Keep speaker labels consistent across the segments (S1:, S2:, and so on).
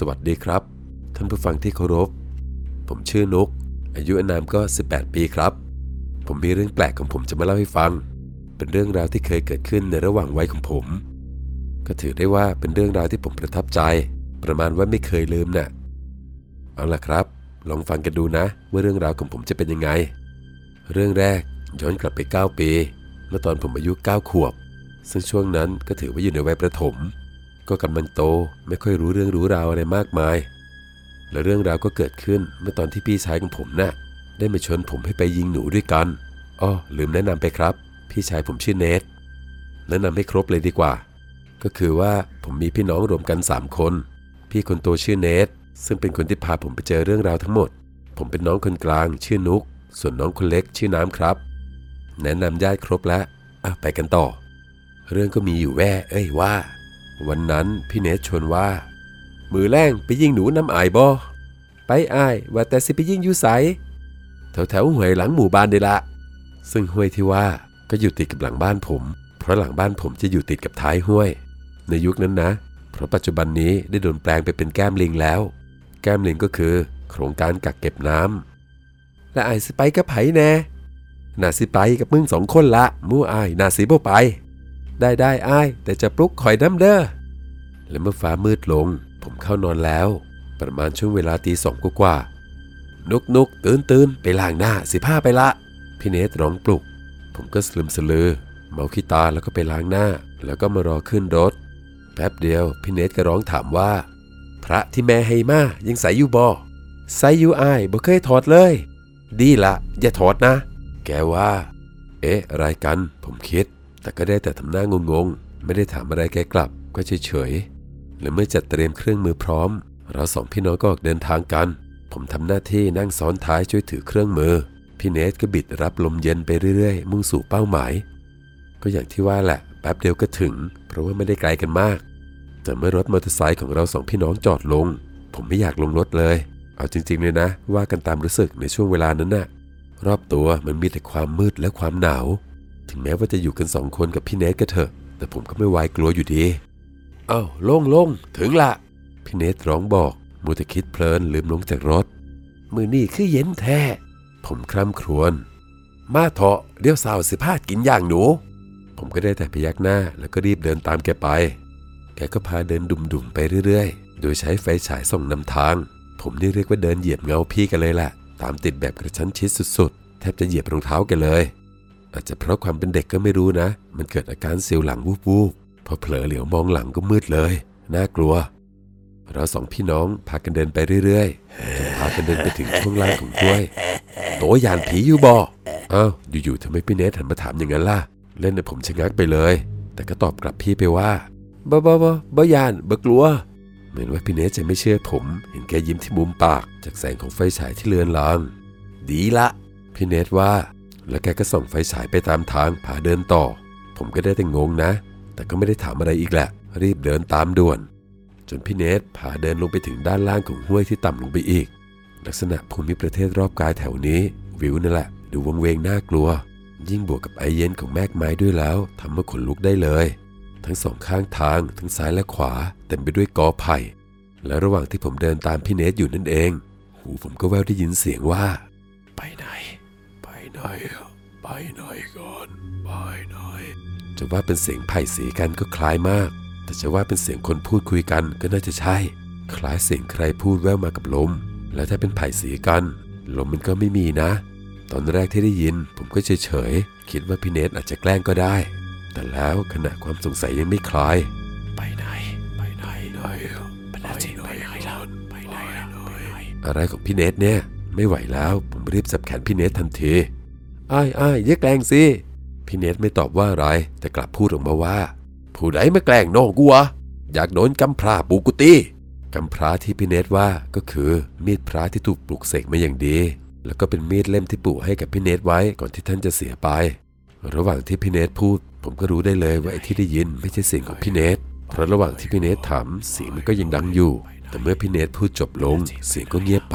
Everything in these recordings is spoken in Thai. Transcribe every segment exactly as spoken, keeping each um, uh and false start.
S1: วัสดีครับท่านผู้ฟังที่เคารพผมชื่อนุกอายุอานามก็สิบแปดปีครับผมมีเรื่องแปลกของผมจะมาเล่าให้ฟังเป็นเรื่องราวที่เคยเกิดขึ้นในระหว่างวัยของผมก็ถือได้ว่าเป็นเรื่องราวที่ผมประทับใจประมาณว่าไม่เคยลืมน่ะเอาล่ะครับลองฟังกันดูนะว่าเรื่องราวของผมจะเป็นยังไงเรื่องแรกย้อนกลับไปเก้าปีเมื่อตอนผมอายุเก้าขวบซึ่งช่วงนั้นก็ถือว่าอยู่ในวัยประถมก็กำลังโตไม่ค่อยรู้เรื่องรู้ราวอะไรมากมายและเรื่องราวก็เกิดขึ้นเมื่อตอนที่พี่ชายของผมน่ะได้มาชวนผมให้ไปยิงหนูด้วยกันอ้อลืมแนะนำไปครับพี่ชายผมชื่อเนทแนะนำให้ครบเลยดีกว่าก็คือว่าผมมีพี่น้องรวมกันสามคนพี่คนโตชื่อเนทซึ่งเป็นคนที่พาผมไปเจอเรื่องราวทั้งหมดผมเป็นน้องคนกลางชื่อนุกส่วนน้องคนเล็กชื่อน้ำครับแนะนำญาติครบแล้วอ่ะไปกันต่อเรื่องก็มีอยู่แว่เอ้ยว่าวันนั้นพี่เนทชวนว่ามือแรงไปยิงหนูน้ำอายบ่ไปอายว่าแต่สิไปยิงอยู่ไสแถวแถวห้วยหลังหมู่บ้านเดละซึ่งห้วยที่ว่าก็อยู่ติดกับหลังบ้านผมเพราะหลังบ้านผมจะอยู่ติดกับท้ายห้วยในยุคนั้นนะเพราะปัจจุบันนี้ได้โดนแปลงไปเป็นแก้มลิงแล้วแก้มลิงก็คือโครงการกักเก็บน้ำและอายสิไปกับไผแน่น่าสิไปกับมึงสองคนละมู่อายน่าสิบ่ไปได้ได้อ้ายแต่จะปลุกข่อยน้ำเด้อและเมื่อฟ้ามืดลงผมเข้านอนแล้วประมาณช่วงเวลาตีสองกว่านุกนุกตื่นตื่นไปล้างหน้าสิผ้าไปละพี่เนทร้องปลุกผมก็สลืมสลือเมาขี้ตาแล้วก็ไปล้างหน้าแล้วก็มารอขึ้นรถแป๊บเดียวพี่เนทก็ร้องถามว่าพระที่แม่ให้มายังใส่อยู่บ่ใส่อยู่อ้ายบ่เคยถอดเลยดีละอย่าถอดนะแกว่าเอ๊ะอะไรกันผมคิดแต่ก็ได้แต่ทำหน้างงๆไม่ได้ถามอะไรแกกลับก็เฉยๆและเมื่อจัดเตรียมเครื่องมือพร้อมเราสองพี่น้องก็ออกเดินทางกันผมทำหน้าที่นั่งซ้อนท้ายช่วยถือเครื่องมือพี่เนทก็บิดรับลมเย็นไปเรื่อยๆมุ่งสู่เป้าหมายก็อย่างที่ว่าแหละแป๊บเดียวก็ถึงเพราะว่าไม่ได้ไกลกันมากแต่เมื่อรถมอเตอร์ไซค์ของเราสองพี่น้องจอดลงผมไม่อยากลงรถเลยเอาจริงๆเลยนะว่ากันตามรู้สึกในช่วงเวลานั้นน่ะรอบตัวมันมีแต่ความมืดและความหนาวถึงแม้ว่าจะอยู่กันสองคนกับพี่เนทก็เถอะแต่ผมก็ไม่วายกลัวอยู่ดีอ้าวลงลงถึงละพี่เนทร้องบอกมัวแต่คิดเพลินลืมลงจากรถมือนี่คือเย็นแท้ผมคร่ำครวญมาเถาะเดี๋ยวสาวสิพากินย่างหนูผมก็ได้แต่พยักหน้าแล้วก็รีบเดินตามแกไปแกก็พาเดินดุ่มๆไปเรื่อยๆโดยใช้ไฟฉายส่องนำทางผมนี่เรียกว่าเดินเหยียบเงาพี่กันเลยแหละตามติดแบบกระชั้นชิดสุดๆแทบจะเหยียบรองเท้ากันเลยอาจจะเพราะความเป็นเด็กก็ไม่รู้นะมันเกิดอาการเสียวหลังวูบๆพอเผลอเหลียวมองหลังก็มืดเลยน่ากลัวเราสองพี่น้องพากันเดินไปเรื่อยๆจนพากันเดินไปถึงช่วงล่างของห้วยโตยานผีอยู่บ่อ้าวอยู่ๆทำไมพี่เนทหันมาถามอย่างนั้นล่ะเล่นให้ผมชะงักไปเลยแต่ก็ตอบกลับพี่ไปว่าบ่บ่บ่บ่ยานบ่กลัวเหมือนว่าพี่เนทจะไม่เชื่อผมเห็นแกยิ้มที่มุมปากจากแสงของไฟฉายที่เลือนลางดีละพี่เนทว่าแล้วแกก็ส่องไฟฉายไปตามทางพาเดินต่อผมก็ได้แต่งงนะแต่ก็ไม่ได้ถามอะไรอีกแหละรีบเดินตามด่วนจนพี่เนทพาเดินลงไปถึงด้านล่างของห้วยที่ต่ำลงไปอีกลักษณะภูมิประเทศรอบกายแถวนี้วิวนั่นแหละดูวังเวงน่ากลัวยิ่งบวกกับไอเย็นของแมกไม้ด้วยแล้วทำให้ขนลุกได้เลยทั้งสองข้างทางทั้งซ้ายและขวาเต็มไปด้วยกอไผ่และระหว่างที่ผมเดินตามพี่เนทอยู่นั่นเองหูผมก็แว่วได้ยินเสียงว่าไปไหนไปไหนไปไหนก่อนไปไหนจะว่าเป็นเสียงไผ่สีกันก็คล้ายมากแต่จะว่าเป็นเสียงคนพูดคุยกันก็น่าจะใช่คล้ายเสียงใครพูดแว่วมากับลมและถ้าเป็นไผ่สีกันลมมันก็ไม่มีนะตอนแรกที่ได้ยินผมก็เฉยๆคิดว่าพี่เนทอาจจะแกล้งก็ได้แต่แล้วขณะความสงสัยยังไม่คลายไปไหนไปไหนไหนไปไหนไปไหนล่ะไปไหนอะไรของพี่เนทเนี่ยไม่ไหวแล้วผมรีบจับแขนพี่เนททันทีอ้ายอ้ายอย่าแกล้งสิพี่เนทไม่ตอบว่าอะไรแต่กลับพูดออกมาว่าผู้ใดมาแกล้งน้องกูวะอยากโดนกำพร้าปูกุตีกำพร้าที่พี่เนทว่าก็คือมีดพระที่ถูกปลุกเสกมาอย่างดีแล้วก็เป็นมีดเล่มที่ปู่ให้กับพี่เนทไว้ก่อนที่ท่านจะเสียไประหว่างที่พี่เนทพูดผมก็รู้ได้เลยว่าไอ้ที่ได้ยินไม่ใช่เสียงของพี่เนทเพราะระหว่างที่พี่เนทถามเสียงมันก็ยังดังอยู่แต่เมื่อพี่เนทพูดจบลงเสียงก็เงียบไป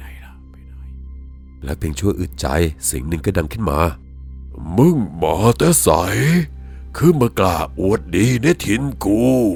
S1: และเพียงชั่วอึดใจเสียงหนึ่งก็ดังขึ้นมามึงมาแต่ใสคือมากล้าอวดดีในถิ่นกู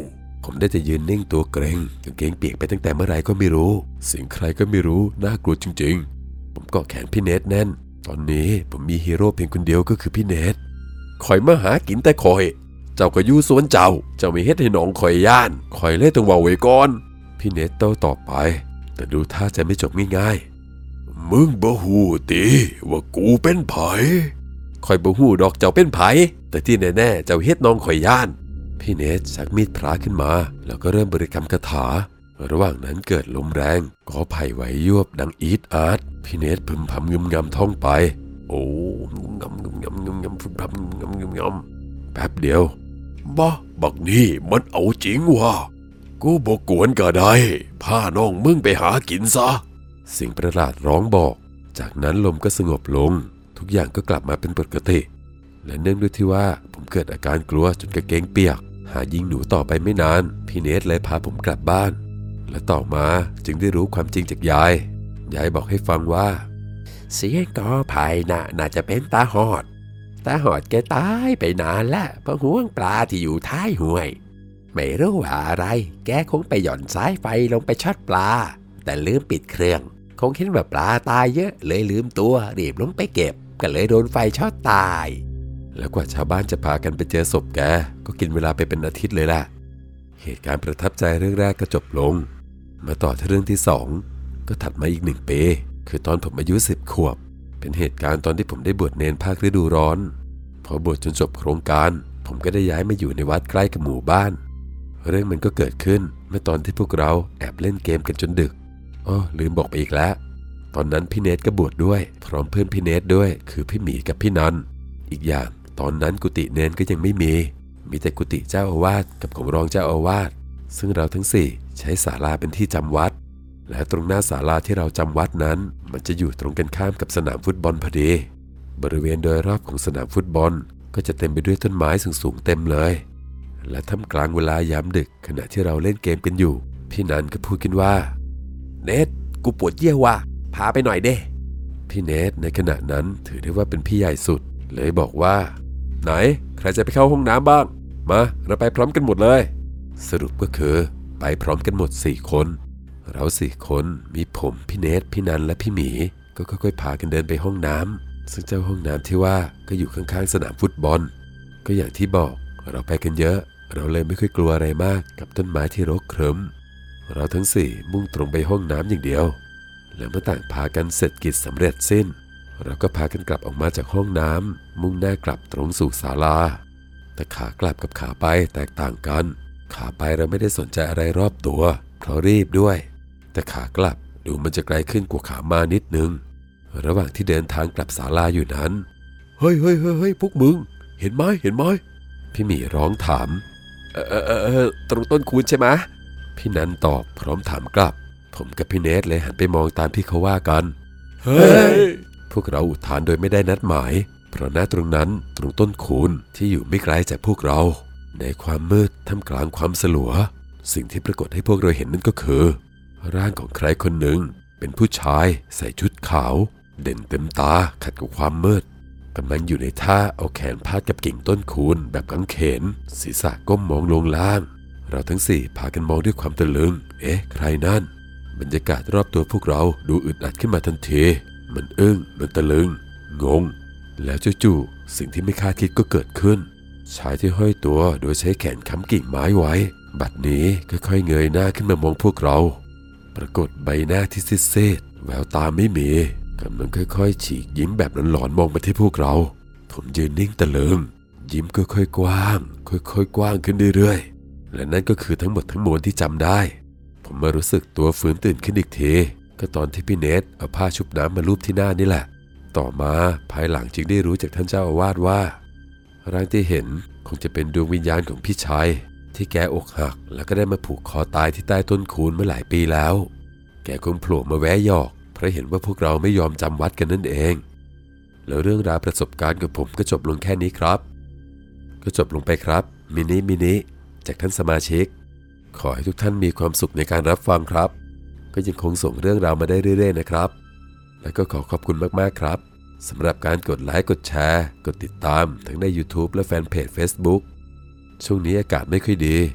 S1: ผมได้แต่ยืนนิ่งตัวเกรงกางเกงเปียกไปตั้งแต่เมื่อไหร่ก็ไม่รู้เสียงใครก็ไม่รู้น่ากลัวจริงๆผมเกาะแขนพี่เนทแน่นตอนนี้ผมมีฮีโร่เพียงคนเดียวก็คือพี่เนทคอยมาหากินแต่คอยเจ้าก็อยู่สวนเจ้าเจ้าไม่เฮ็ดให้น้องคอยย่านคอยเล่ต้องเว้าไว้ก่อนพี่เนทโต้ตอบไปแต่ดูท่าจะไม่จบง่ายๆมึงบ่ฮู้ติว่ากูเป็นไผคอยบ่ฮู้ดอกเจ้าเป็นไผแต่ที่แน่ๆเจ้าเฮ็ดน้องคอยย่านพี่เนทชักมีดพระขึ้นมาแล้วก็เริ่มบริกรรมคาถาระหว่างนั้นเกิดลมแรงกอไผ่ไหวยวบดังอีดอาร์ตพี่เนทพึมพำงึมงำท่องไปโอ้งำงำงำงำงำพึมพำงำงำงำแป๊บเดียวบ้าบักนี่มันเอาจริงวะกูบอกกวนก็ได้พาน้องมึงไปหากินซะสิ่งประหลาดร้องบอกจากนั้นลมก็สงบลงทุกอย่างก็กลับมาเป็นปกติและเนื่องด้วยที่ว่าผมเกิดอาการกลัวจนกางเกงเปียกหายิงหนูต่อไปไม่นานพี่เนทเลยพาผมกลับบ้านและต่อมาจึงได้รู้ความจริงจากยายยายบอกให้ฟังว่าเสียงกอไผ่น่ะน่าจะเป็นตาหอดตาหอดแกตายไปนานแล้วเพราะห่วงปลาที่อยู่ท้ายห้วยไม่รู้ว่าอะไรแกคงไปหย่อนสายไฟลงไปช็อตปลาแต่ลืมปิดเครื่องคงเห็นว่าปลาตายเยอะเลยลืมตัวรีบลงไปเก็บก็เลยโดนไฟช็อตตายแล้วกว่าชาวบ้านจะพากันไปเจอศพแกก็กินเวลาไปเป็นอาทิตย์เลยล่ะเหตุการณ์ประทับใจเรื่องแรกก็จบลงมาต่อที่เรื่องที่สองก็ถัดมาอีกหนึ่งปีคือตอนผมอายุสิบขวบเป็นเหตุการณ์ตอนที่ผมได้บวชเนรภาคฤดูร้อนพอบวชจนจบโครงการผมก็ได้ย้ายมาอยู่ในวัดใกล้กับหมู่บ้านเรื่องมันก็เกิดขึ้นเมื่อตอนที่พวกเราแอบเล่นเกมกันจนดึกอ้อลืมบอกไปอีกแล้วตอนนั้นพี่เนทก็บวชด้วยพร้อมเพื่อนพี่เนทด้วยคือพี่หมีกับพี่นันอีกอย่างตอนนั้นกุฏิเนรก็ยังไม่มีมีแต่กุฏิเจ้าอาวาสกับของรองเจ้าอาวาสซึ่งเราทั้งสี่ใช้ศาลาเป็นที่จำวัดและตรงหน้าศาลาที่เราจำวัดนั้นมันจะอยู่ตรงกันข้ามกับสนามฟุตบอลพอดีบริเวณโดยรอบของสนามฟุตบอลก็จะเต็มไปด้วยต้นไม้สูงๆเต็มเลยและท่ามกลางเวลายามดึกขณะที่เราเล่นเกมกันอยู่พี่นันก็พูดขึ้นว่าเนทกูปวดเยี่ยวว่ะพาไปหน่อยเด้พี่เนทในขณะนั้นถือได้ว่าเป็นพี่ใหญ่สุดเลยบอกว่าไหนใครจะไปเข้าห้องน้ำบ้างมาเราไปพร้อมกันหมดเลยสรุปก็คือไปพร้อมกันหมดสี่คนเราสี่คนมีผมพี่เนทพี่นันและพี่หมีก็ค่อยๆพากันเดินไปห้องน้ำซึ่งเจ้าห้องน้ำที่ว่าก็อยู่ข้างๆสนามฟุตบอลก็อย่างที่บอกเราไปกันเยอะเราเลยไม่ค่อยกลัวอะไรมากกับต้นไม้ที่รกเคริมเราทั้งสี่มุ่งตรงไปห้องน้ำอย่างเดียวแล้วเมื่อต่างพากันเสร็จกิจสำเร็จสิ้นเราก็พากันกลับออกมาจากห้องน้ำมุ่งหน้ากลับตรงสู่ศาลาแต่ขากลับกับขาไปแตกต่างกันขาไปเราไม่ได้สนใจอะไรรอบตัวเพราะรีบด้วยแต่ขากลับดูมันจะไกลขึ้นกว่าขามานิดนึงระหว่างที่เดินทางกลับศาลาอยู่นั้นเฮ้ยเฮ้ยเฮ้ยเฮ้ยพวกมึงเห็นไหมเห็นไหมพี่หมีร้องถามเออเออเออเออตรงต้นคูนใช่ไหมพี่นันตอบพร้อมถามกลับผมกับพี่เนทเลยหันไปมองตามที่เขาว่ากันเฮ้ยพวกเราอุทานโดยไม่ได้นัดหมายเพราะณตรงนั้นตรงต้นคูนที่อยู่ไม่ไกลจากพวกเราในความมืดท่ามกลางความสลัวสิ่งที่ปรากฏให้พวกเราเห็นนั่นก็คือร่างของใครคนหนึ่งเป็นผู้ชายใส่ชุดขาวเด่นเต็มตาขัดกับความมืดกำลังอยู่ในท่าเอาแขนพาดกับกิ่งต้นคูนแบบกังเขนศีรษะก้มมองลงล่างเราทั้งสี่พากันมองด้วยความตะลึงเอ๊ะใครนั่นบรรยากาศรอบตัวพวกเราดูอึดอัดขึ้นมาทันทีมันอึ้งมันตะลึงงงแล้วจู่ๆสิ่งที่ไม่คาดคิดก็เกิดขึ้นชายที่ห้อยตัวโดยใช้แขนค้ำกิ่งไม้ไว้บัดนี้ค่อยๆเงยหน้าขึ้นมามองพวกเราปรากฏใบหน้าที่ซีดๆแววตาไม่มีกำลังค่อยๆฉีกยิ้มแบบหลอนๆมองมาที่พวกเราผมยืนนิ่งตะลึงยิ้มค่อยๆกว้างค่อยๆกว้างขึ้นเรื่อยๆและนั่นก็คือทั้งหมดทั้งมวลที่จำได้ผมมารู้สึกตัวฟื้นตื่นขึ้นอีกทีก็ตอนที่พี่เนทเอาผ้าชุบน้ำมาลูบที่หน้านี่แหละต่อมาภายหลังจึงได้รู้จากท่านเจ้าอาวาสว่าร่างที่เห็นคงจะเป็นดวงวิญญาณของพี่ชายที่แกอกหักแล้วก็ได้มาผูกคอตายที่ใต้ต้นคูนเมื่อหลายปีแล้วแกคงโผล่มาแวะหยอกเพราะเห็นว่าพวกเราไม่ยอมจำวัดกันนั่นเองแล้วเรื่องราวประสบการณ์ของผมก็จบลงแค่นี้ครับก็จบลงไปครับมินิมินิจากท่านสมาชิกขอให้ทุกท่านมีความสุขในการรับฟังครับก็ยังคงส่งเรื่องราวมาได้เรื่อยๆนะครับและก็ขอขอบคุณมากๆครับสำหรับการกดไลค์กดแชร์กดติดตามทั้งใน YouTube และแฟนเพจ Facebook ช่วงนี้อากาศไม่ค่อยดี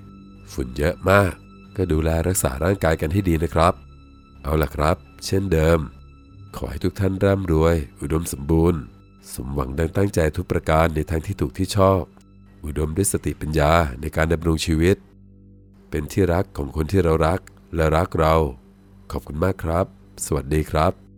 S1: ฝุ่นเยอะมากก็ดูแลรักษาร่างกายกันให้ดีนะครับเอาล่ะครับเช่นเดิมขอให้ทุกท่านร่ำรวยอุดมสมบูรณ์สมหวังดังตั้งใจทุกประการในทางที่ถูกที่ชอบอุดมด้วยสติปัญญาในการดำรงชีวิตเป็นที่รักของคนที่เรารักและรักเราขอบคุณมากครับสวัสดีครับ